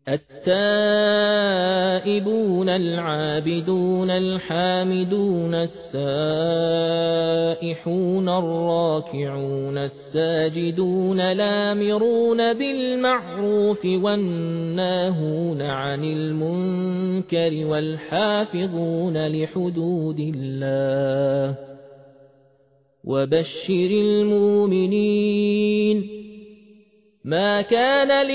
التائبون العابدون الحامدون السائحون الراكعون الساجدون الآمرون بالمعروف والناهون عن المنكر والحافظون لحدود الله وبشر المؤمنين. ما كان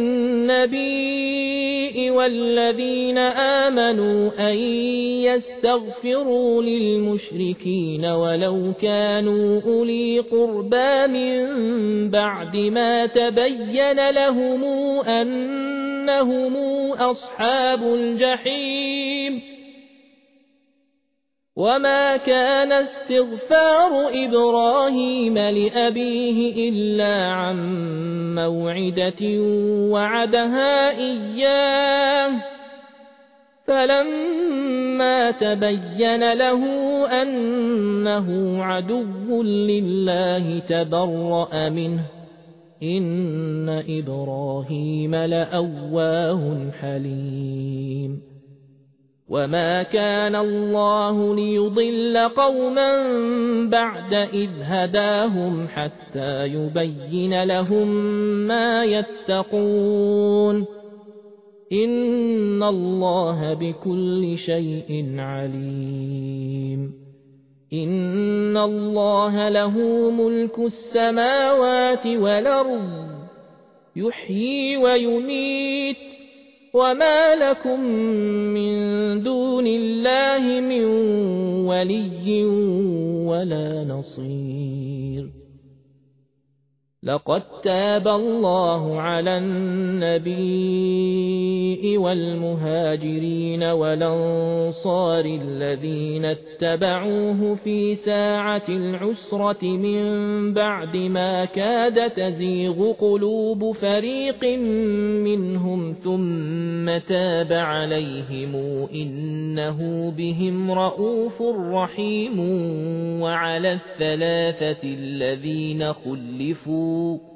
للنبي والذين آمنوا أن يستغفروا للمشركين ولو كانوا أولي قربى من بعد ما تبين لهم أنهم أصحاب الجحيم. وما كان استغفار إبراهيم لأبيه إلا عن موعدة وعدها إياه فلما تبين له أنه عدو لله تبرأ منه إن إبراهيم لأواه حليم. وما كان الله ليضل قوما بعد إذ هداهم حتى يبين لهم ما يتقون إن الله بكل شيء عليم. إن الله له ملك السماوات والأرض يحيي ويميت وما لكم من دون الله من ولي ولا نصير. لقد تاب الله على النبي والمهاجرين والأنصار الذين اتبعوه في ساعة العسرة من بعد ما كاد تزيغ قلوب فريق منهم ثم تاب عليهم إنه بهم رءوف رحيم. وعلى الثلاثة الذين خلفوا